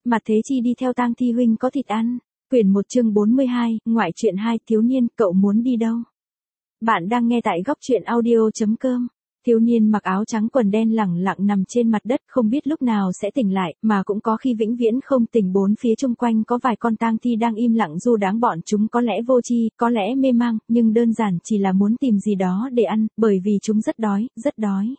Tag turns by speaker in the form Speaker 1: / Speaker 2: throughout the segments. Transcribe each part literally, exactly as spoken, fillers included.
Speaker 1: Mặt Thế Chi đi theo Tang Thi huynh có thịt ăn. Quyển một chương bốn mươi hai, ngoại truyện hai, thiếu niên, cậu muốn đi đâu? Bạn đang nghe tại góc truyện audio.com. Thiếu niên mặc áo trắng quần đen lẳng lặng nằm trên mặt đất, không biết lúc nào sẽ tỉnh lại, mà cũng có khi vĩnh viễn không tỉnh. Bốn phía chung quanh có vài con tang thi đang im lặng du đãng, bọn chúng có lẽ vô tri, có lẽ mê mang, nhưng đơn giản chỉ là muốn tìm gì đó để ăn, bởi vì chúng rất đói, rất đói.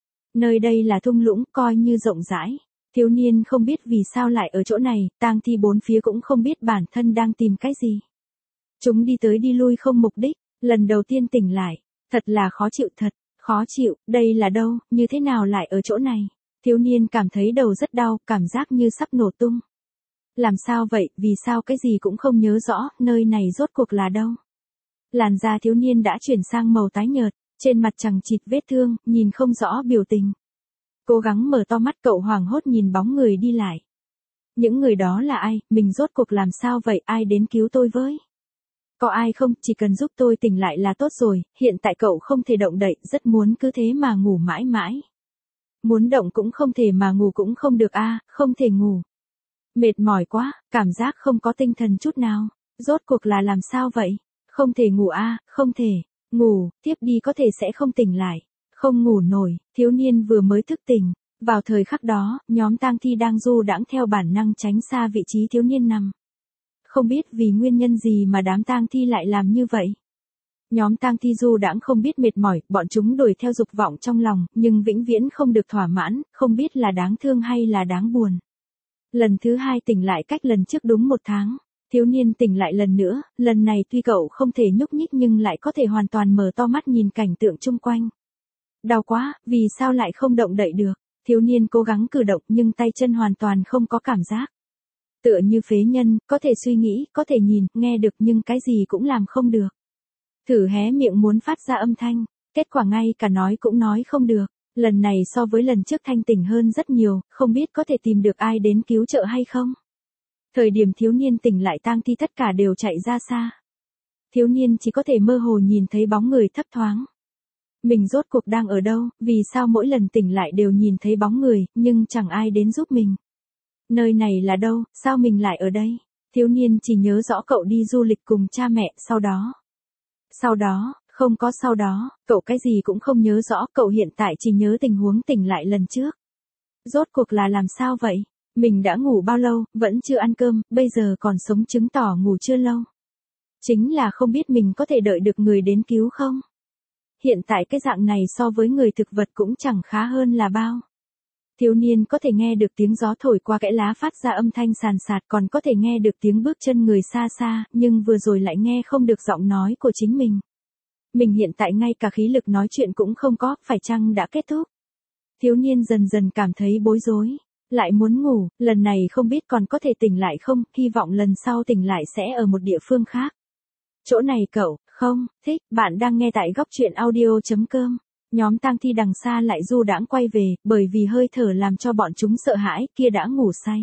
Speaker 1: Nơi đây là thung lũng, coi như rộng rãi. Thiếu niên không biết vì sao lại ở chỗ này, tang thi bốn phía cũng không biết bản thân đang tìm cái gì. Chúng đi tới đi lui không mục đích, lần đầu tiên tỉnh lại, thật là khó chịu thật, khó chịu, đây là đâu, như thế nào lại ở chỗ này. Thiếu niên cảm thấy đầu rất đau, cảm giác như sắp nổ tung. Làm sao vậy, vì sao cái gì cũng không nhớ rõ, nơi này rốt cuộc là đâu. Làn da thiếu niên đã chuyển sang màu tái nhợt, trên mặt chằng chịt vết thương, nhìn không rõ biểu tình. Cố gắng mở to mắt, cậu hoảng hốt nhìn bóng người đi lại. Những người đó là ai, mình rốt cuộc làm sao vậy, ai đến cứu tôi với? Có ai không, chỉ cần giúp tôi tỉnh lại là tốt rồi, hiện tại cậu không thể động đậy, rất muốn cứ thế mà ngủ mãi mãi. Muốn động cũng không thể mà ngủ cũng không được a, à, không thể ngủ. Mệt mỏi quá, cảm giác không có tinh thần chút nào, rốt cuộc là làm sao vậy? Không thể ngủ a, à, không thể, ngủ, tiếp đi có thể sẽ không tỉnh lại. Không ngủ nổi, thiếu niên vừa mới thức tỉnh. Vào thời khắc đó, nhóm tang thi đang du đãng theo bản năng tránh xa vị trí thiếu niên nằm. Không biết vì nguyên nhân gì mà đám tang thi lại làm như vậy. Nhóm tang thi du đãng không biết mệt mỏi, bọn chúng đuổi theo dục vọng trong lòng, nhưng vĩnh viễn không được thỏa mãn, không biết là đáng thương hay là đáng buồn. Lần thứ hai tỉnh lại cách lần trước đúng một tháng. Thiếu niên tỉnh lại lần nữa, lần này tuy cậu không thể nhúc nhích nhưng lại có thể hoàn toàn mở to mắt nhìn cảnh tượng chung quanh. Đau quá, vì sao lại không động đậy được? Thiếu niên cố gắng cử động nhưng tay chân hoàn toàn không có cảm giác. Tựa như phế nhân, có thể suy nghĩ, có thể nhìn, nghe được nhưng cái gì cũng làm không được. Thử hé miệng muốn phát ra âm thanh, kết quả ngay cả nói cũng nói không được. Lần này so với lần trước thanh tỉnh hơn rất nhiều, không biết có thể tìm được ai đến cứu trợ hay không. Thời điểm thiếu niên tỉnh lại tang thi tất cả đều chạy ra xa. Thiếu niên chỉ có thể mơ hồ nhìn thấy bóng người thấp thoáng. Mình rốt cuộc đang ở đâu, vì sao mỗi lần tỉnh lại đều nhìn thấy bóng người, nhưng chẳng ai đến giúp mình. Nơi này là đâu, sao mình lại ở đây? Thiếu niên chỉ nhớ rõ cậu đi du lịch cùng cha mẹ, sau đó. Sau đó, không có sau đó, cậu cái gì cũng không nhớ rõ, cậu hiện tại chỉ nhớ tình huống tỉnh lại lần trước. Rốt cuộc là làm sao vậy? Mình đã ngủ bao lâu, vẫn chưa ăn cơm, bây giờ còn sống chứng tỏ ngủ chưa lâu. Chính là không biết mình có thể đợi được người đến cứu không? Hiện tại cái dạng này so với người thực vật cũng chẳng khá hơn là bao. Thiếu niên có thể nghe được tiếng gió thổi qua kẽ lá phát ra âm thanh sàn sạt, còn có thể nghe được tiếng bước chân người xa xa, nhưng vừa rồi lại nghe không được giọng nói của chính mình. Mình hiện tại ngay cả khí lực nói chuyện cũng không có, phải chăng đã kết thúc? Thiếu niên dần dần cảm thấy bối rối, lại muốn ngủ, lần này không biết còn có thể tỉnh lại không, hy vọng lần sau tỉnh lại sẽ ở một địa phương khác. Chỗ này cậu, không, thích, bạn đang nghe tại góc truyện audio.com. Nhóm tang thi đằng xa lại du đãng quay về, bởi vì hơi thở làm cho bọn chúng sợ hãi, kia đã ngủ say.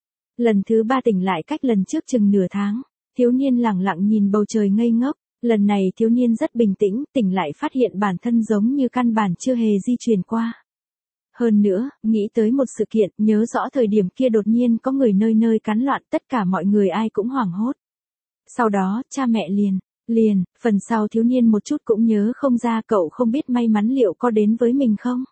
Speaker 1: Lần thứ ba tỉnh lại cách lần trước chừng nửa tháng, thiếu niên lẳng lặng nhìn bầu trời ngây ngốc, lần này thiếu niên rất bình tĩnh, tỉnh lại phát hiện bản thân giống như căn bản chưa hề di chuyển qua. Hơn nữa, nghĩ tới một sự kiện, nhớ rõ thời điểm kia đột nhiên có người nơi nơi cắn loạn, tất cả mọi người ai cũng hoảng hốt. Sau đó, cha mẹ liền, liền, phần sau thiếu niên một chút cũng nhớ không ra, cậu không biết may mắn liệu có đến với mình không?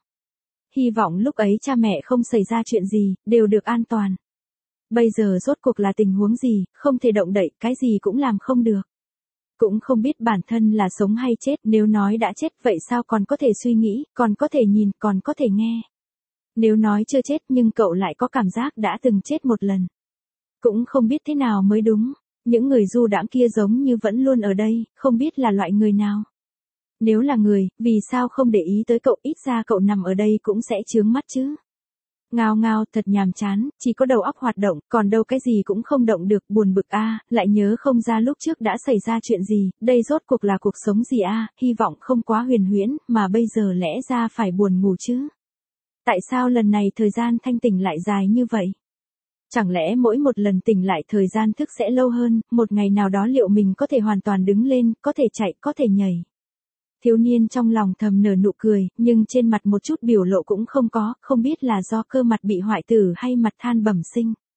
Speaker 1: Hy vọng lúc ấy cha mẹ không xảy ra chuyện gì, đều được an toàn. Bây giờ rốt cuộc là tình huống gì, không thể động đậy, cái gì cũng làm không được. Cũng không biết bản thân là sống hay chết, nếu nói đã chết vậy sao còn có thể suy nghĩ, còn có thể nhìn, còn có thể nghe. Nếu nói chưa chết nhưng cậu lại có cảm giác đã từng chết một lần. Cũng không biết thế nào mới đúng. Những người du đãng kia giống như vẫn luôn ở đây, không biết là loại người nào. Nếu là người, vì sao không để ý tới cậu, ít ra cậu nằm ở đây cũng sẽ chướng mắt chứ. Ngao ngao, thật nhàm chán, chỉ có đầu óc hoạt động, còn đâu cái gì cũng không động được, buồn bực a, à, lại nhớ không ra lúc trước đã xảy ra chuyện gì, đây rốt cuộc là cuộc sống gì a, à, hy vọng không quá huyền huyễn, mà bây giờ lẽ ra phải buồn ngủ chứ. Tại sao lần này thời gian thanh tỉnh lại dài như vậy? Chẳng lẽ mỗi một lần tỉnh lại thời gian thức sẽ lâu hơn, một ngày nào đó liệu mình có thể hoàn toàn đứng lên, có thể chạy, có thể nhảy. Thiếu niên trong lòng thầm nở nụ cười, nhưng trên mặt một chút biểu lộ cũng không có, không biết là do cơ mặt bị hoại tử hay mặt than bẩm sinh.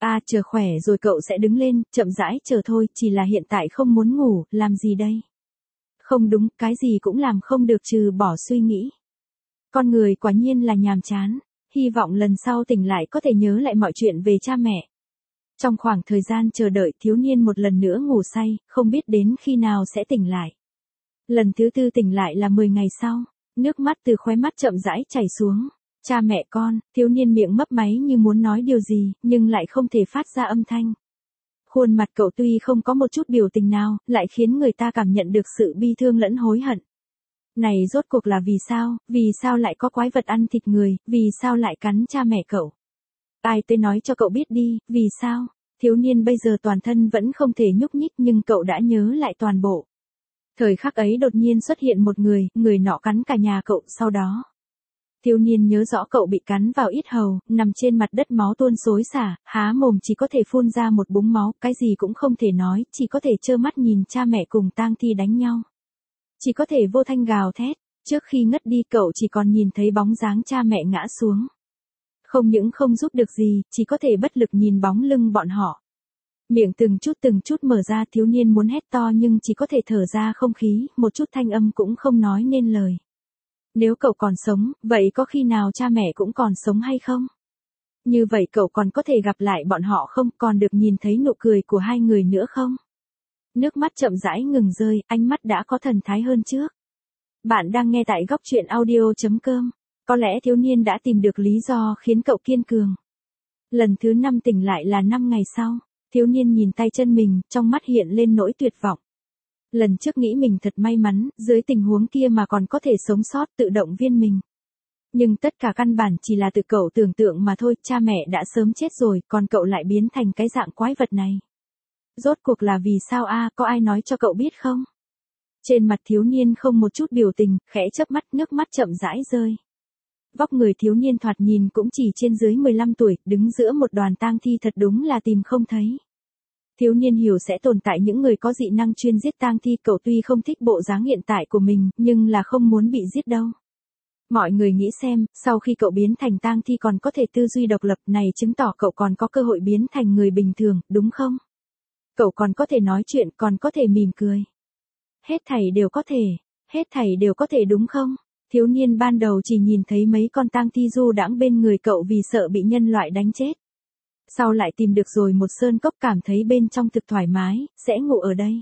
Speaker 1: À chờ khỏe rồi cậu sẽ đứng lên, chậm rãi chờ thôi, chỉ là hiện tại không muốn ngủ, làm gì đây? Không đúng, cái gì cũng làm không được trừ bỏ suy nghĩ. Con người quả nhiên là nhàm chán, hy vọng lần sau tỉnh lại có thể nhớ lại mọi chuyện về cha mẹ. Trong khoảng thời gian chờ đợi, thiếu niên một lần nữa ngủ say, không biết đến khi nào sẽ tỉnh lại. Lần thứ tư tỉnh lại là mười ngày sau, nước mắt từ khóe mắt chậm rãi chảy xuống. Cha mẹ con, thiếu niên miệng mấp máy như muốn nói điều gì, nhưng lại không thể phát ra âm thanh. Khuôn mặt cậu tuy không có một chút biểu tình nào, lại khiến người ta cảm nhận được sự bi thương lẫn hối hận. Này rốt cuộc là vì sao, vì sao lại có quái vật ăn thịt người, vì sao lại cắn cha mẹ cậu? Ai tới nói cho cậu biết đi, vì sao? Thiếu niên bây giờ toàn thân vẫn không thể nhúc nhích nhưng cậu đã nhớ lại toàn bộ. Thời khắc ấy đột nhiên xuất hiện một người, người nọ cắn cả nhà cậu sau đó. Thiếu niên nhớ rõ cậu bị cắn vào yết hầu, nằm trên mặt đất máu tuôn xối xả, há mồm chỉ có thể phun ra một búng máu, cái gì cũng không thể nói, chỉ có thể trơ mắt nhìn cha mẹ cùng tang thi đánh nhau. Chỉ có thể vô thanh gào thét, trước khi ngất đi cậu chỉ còn nhìn thấy bóng dáng cha mẹ ngã xuống. Không những không giúp được gì, chỉ có thể bất lực nhìn bóng lưng bọn họ. Miệng từng chút từng chút mở ra, thiếu niên muốn hét to nhưng chỉ có thể thở ra không khí, một chút thanh âm cũng không nói nên lời. Nếu cậu còn sống, vậy có khi nào cha mẹ cũng còn sống hay không? Như vậy cậu còn có thể gặp lại bọn họ không, còn được nhìn thấy nụ cười của hai người nữa không? Nước mắt chậm rãi ngừng rơi, ánh mắt đã có thần thái hơn trước. Bạn đang nghe tại góc truyện audio chấm com. Có lẽ thiếu niên đã tìm được lý do khiến cậu kiên cường. Lần thứ năm tỉnh lại là năm ngày sau. Thiếu niên nhìn tay chân mình, trong mắt hiện lên nỗi tuyệt vọng. Lần trước nghĩ mình thật may mắn, dưới tình huống kia mà còn có thể sống sót, tự động viên mình. Nhưng tất cả căn bản chỉ là tự cậu tưởng tượng mà thôi, cha mẹ đã sớm chết rồi, còn cậu lại biến thành cái dạng quái vật này. Rốt cuộc là vì sao a, có ai nói cho cậu biết không? Trên mặt thiếu niên không một chút biểu tình, khẽ chớp mắt, nước mắt chậm rãi rơi. Vóc người thiếu niên thoạt nhìn cũng chỉ trên dưới mười lăm tuổi, đứng giữa một đoàn tang thi thật đúng là tìm không thấy. Thiếu niên hiểu sẽ tồn tại những người có dị năng chuyên giết tang thi, cậu tuy không thích bộ dáng hiện tại của mình, nhưng là không muốn bị giết đâu. Mọi người nghĩ xem, sau khi cậu biến thành tang thi còn có thể tư duy độc lập, này chứng tỏ cậu còn có cơ hội biến thành người bình thường, đúng không? Cậu còn có thể nói chuyện, còn có thể mỉm cười. Hết thảy đều có thể, hết thảy đều có thể đúng không? Thiếu niên ban đầu chỉ nhìn thấy mấy con tang thi du đãng bên người cậu vì sợ bị nhân loại đánh chết. Sau lại tìm được rồi một sơn cốc, cảm thấy bên trong thực thoải mái, sẽ ngủ ở đây.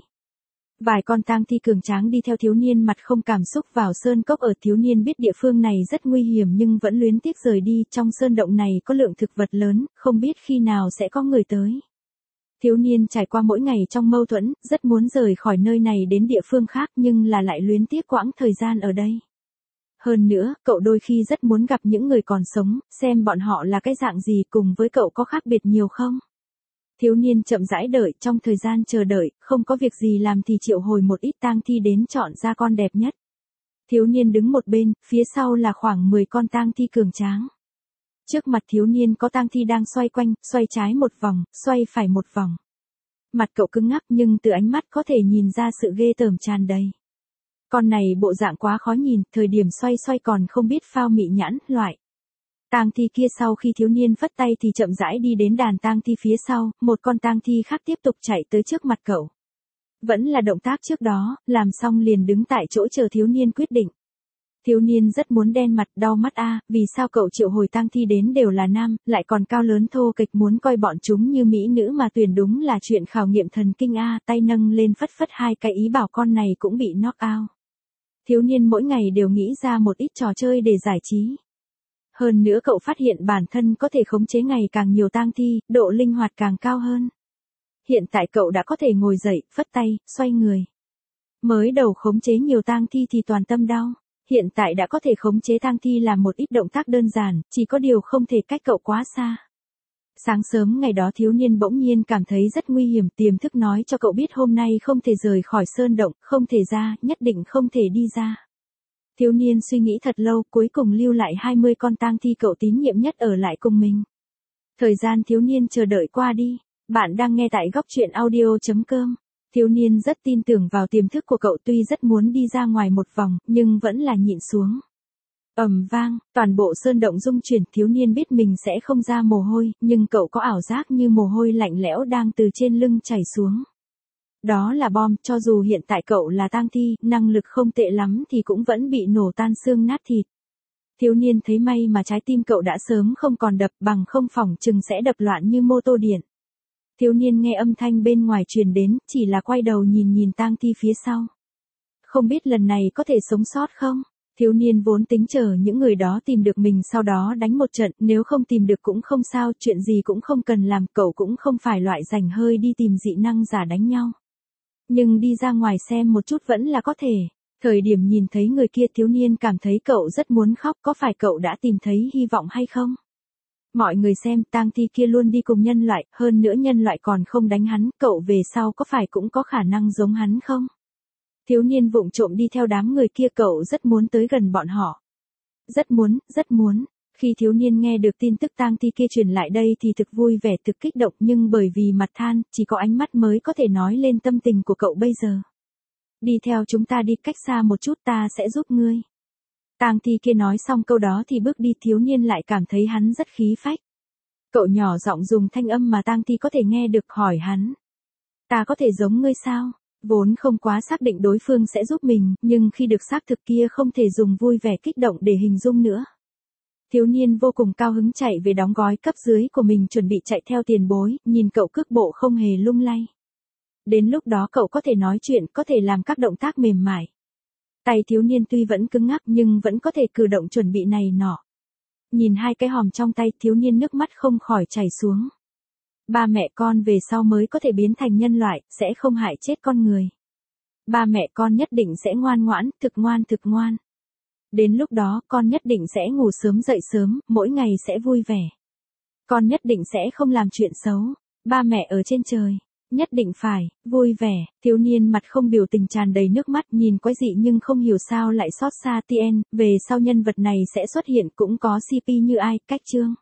Speaker 1: Vài con tang thi cường tráng đi theo thiếu niên mặt không cảm xúc vào sơn cốc ở, thiếu niên biết địa phương này rất nguy hiểm nhưng vẫn luyến tiếc rời đi, trong sơn động này có lượng thực vật lớn, không biết khi nào sẽ có người tới. Thiếu niên trải qua mỗi ngày trong mâu thuẫn, rất muốn rời khỏi nơi này đến địa phương khác nhưng là lại luyến tiếc quãng thời gian ở đây. Hơn nữa, cậu đôi khi rất muốn gặp những người còn sống, xem bọn họ là cái dạng gì, cùng với cậu có khác biệt nhiều không? Thiếu niên chậm rãi đợi, trong thời gian chờ đợi, không có việc gì làm thì triệu hồi một ít tang thi đến chọn ra con đẹp nhất. Thiếu niên đứng một bên, phía sau là khoảng mười con tang thi cường tráng. Trước mặt thiếu niên có tang thi đang xoay quanh, xoay trái một vòng, xoay phải một vòng. Mặt cậu cứng ngắc nhưng từ ánh mắt có thể nhìn ra sự ghê tởm tràn đầy. Con này bộ dạng quá khó nhìn, thời điểm xoay xoay còn không biết phao mị nhãn, loại. Tang thi kia sau khi thiếu niên phất tay thì chậm rãi đi đến đàn tang thi phía sau, một con tang thi khác tiếp tục chạy tới trước mặt cậu. Vẫn là động tác trước đó, làm xong liền đứng tại chỗ chờ thiếu niên quyết định. Thiếu niên rất muốn đen mặt, đau mắt a, vì sao cậu triệu hồi tang thi đến đều là nam, lại còn cao lớn thô kịch, muốn coi bọn chúng như mỹ nữ mà tuyển, đúng là chuyện khảo nghiệm thần kinh a, tay nâng lên phất phất hai cái ý bảo con này cũng bị knock out. Thiếu niên mỗi ngày đều nghĩ ra một ít trò chơi để giải trí. Hơn nữa cậu phát hiện bản thân có thể khống chế ngày càng nhiều tang thi, độ linh hoạt càng cao hơn. Hiện tại cậu đã có thể ngồi dậy, phất tay, xoay người. Mới đầu khống chế nhiều tang thi thì toàn tâm đau. Hiện tại đã có thể khống chế tang thi làm một ít động tác đơn giản, chỉ có điều không thể cách cậu quá xa. Sáng sớm ngày đó thiếu niên bỗng nhiên cảm thấy rất nguy hiểm, tiềm thức nói cho cậu biết hôm nay không thể rời khỏi sơn động, không thể ra, nhất định không thể đi ra. Thiếu niên suy nghĩ thật lâu, cuối cùng lưu lại hai mươi con tang thi cậu tín nhiệm nhất ở lại cùng mình. Thời gian thiếu niên chờ đợi qua đi. Bạn đang nghe tại góc truyện audio chấm com. Thiếu niên rất tin tưởng vào tiềm thức của cậu, tuy rất muốn đi ra ngoài một vòng, nhưng vẫn là nhịn xuống. Ầm vang, toàn bộ sơn động rung chuyển, thiếu niên biết mình sẽ không ra mồ hôi, nhưng cậu có ảo giác như mồ hôi lạnh lẽo đang từ trên lưng chảy xuống. Đó là bom, cho dù hiện tại cậu là tang thi, năng lực không tệ lắm thì cũng vẫn bị nổ tan xương nát thịt. Thiếu niên thấy may mà trái tim cậu đã sớm không còn đập, bằng không phỏng chừng sẽ đập loạn như mô tô điện. Thiếu niên nghe âm thanh bên ngoài truyền đến, chỉ là quay đầu nhìn nhìn tang thi phía sau. Không biết lần này có thể sống sót không? Thiếu niên vốn tính chờ những người đó tìm được mình sau đó đánh một trận, nếu không tìm được cũng không sao, chuyện gì cũng không cần làm, cậu cũng không phải loại rảnh hơi đi tìm dị năng giả đánh nhau. Nhưng đi ra ngoài xem một chút vẫn là có thể. Thời điểm nhìn thấy người kia, thiếu niên cảm thấy cậu rất muốn khóc, có phải cậu đã tìm thấy hy vọng hay không? Mọi người xem, tang thi kia luôn đi cùng nhân loại, hơn nữa nhân loại còn không đánh hắn, cậu về sau có phải cũng có khả năng giống hắn không? Thiếu niên vụng trộm đi theo đám người kia, cậu rất muốn tới gần bọn họ. Rất muốn, rất muốn. Khi thiếu niên nghe được tin tức tang thi kia truyền lại đây thì thực vui vẻ, thực kích động, nhưng bởi vì mặt than, chỉ có ánh mắt mới có thể nói lên tâm tình của cậu bây giờ. Đi theo chúng ta đi, cách xa một chút, ta sẽ giúp ngươi. Tang thi kia nói xong câu đó thì bước đi, thiếu niên lại cảm thấy hắn rất khí phách. Cậu nhỏ giọng dùng thanh âm mà tang thi có thể nghe được hỏi hắn. Ta có thể giống ngươi sao? Vốn không quá xác định đối phương sẽ giúp mình, nhưng khi được xác thực kia không thể dùng vui vẻ kích động để hình dung nữa. Thiếu niên vô cùng cao hứng chạy về đóng gói cấp dưới của mình, chuẩn bị chạy theo tiền bối, nhìn cậu cước bộ không hề lung lay. Đến lúc đó cậu có thể nói chuyện, có thể làm các động tác mềm mại. Tay thiếu niên tuy vẫn cứng ngắc nhưng vẫn có thể cử động chuẩn bị này nọ. Nhìn hai cái hòm trong tay, thiếu niên nước mắt không khỏi chảy xuống. Ba mẹ con về sau mới có thể biến thành nhân loại, sẽ không hại chết con người. Ba mẹ con nhất định sẽ ngoan ngoãn, thực ngoan thực ngoan. Đến lúc đó, con nhất định sẽ ngủ sớm dậy sớm, mỗi ngày sẽ vui vẻ. Con nhất định sẽ không làm chuyện xấu. Ba mẹ ở trên trời, nhất định phải, vui vẻ. Thiếu niên mặt không biểu tình, tràn đầy nước mắt, nhìn quái dị nhưng không hiểu sao lại xót xa Tien, về sau nhân vật này sẽ xuất hiện, cũng có xê pê như ai, cách chương.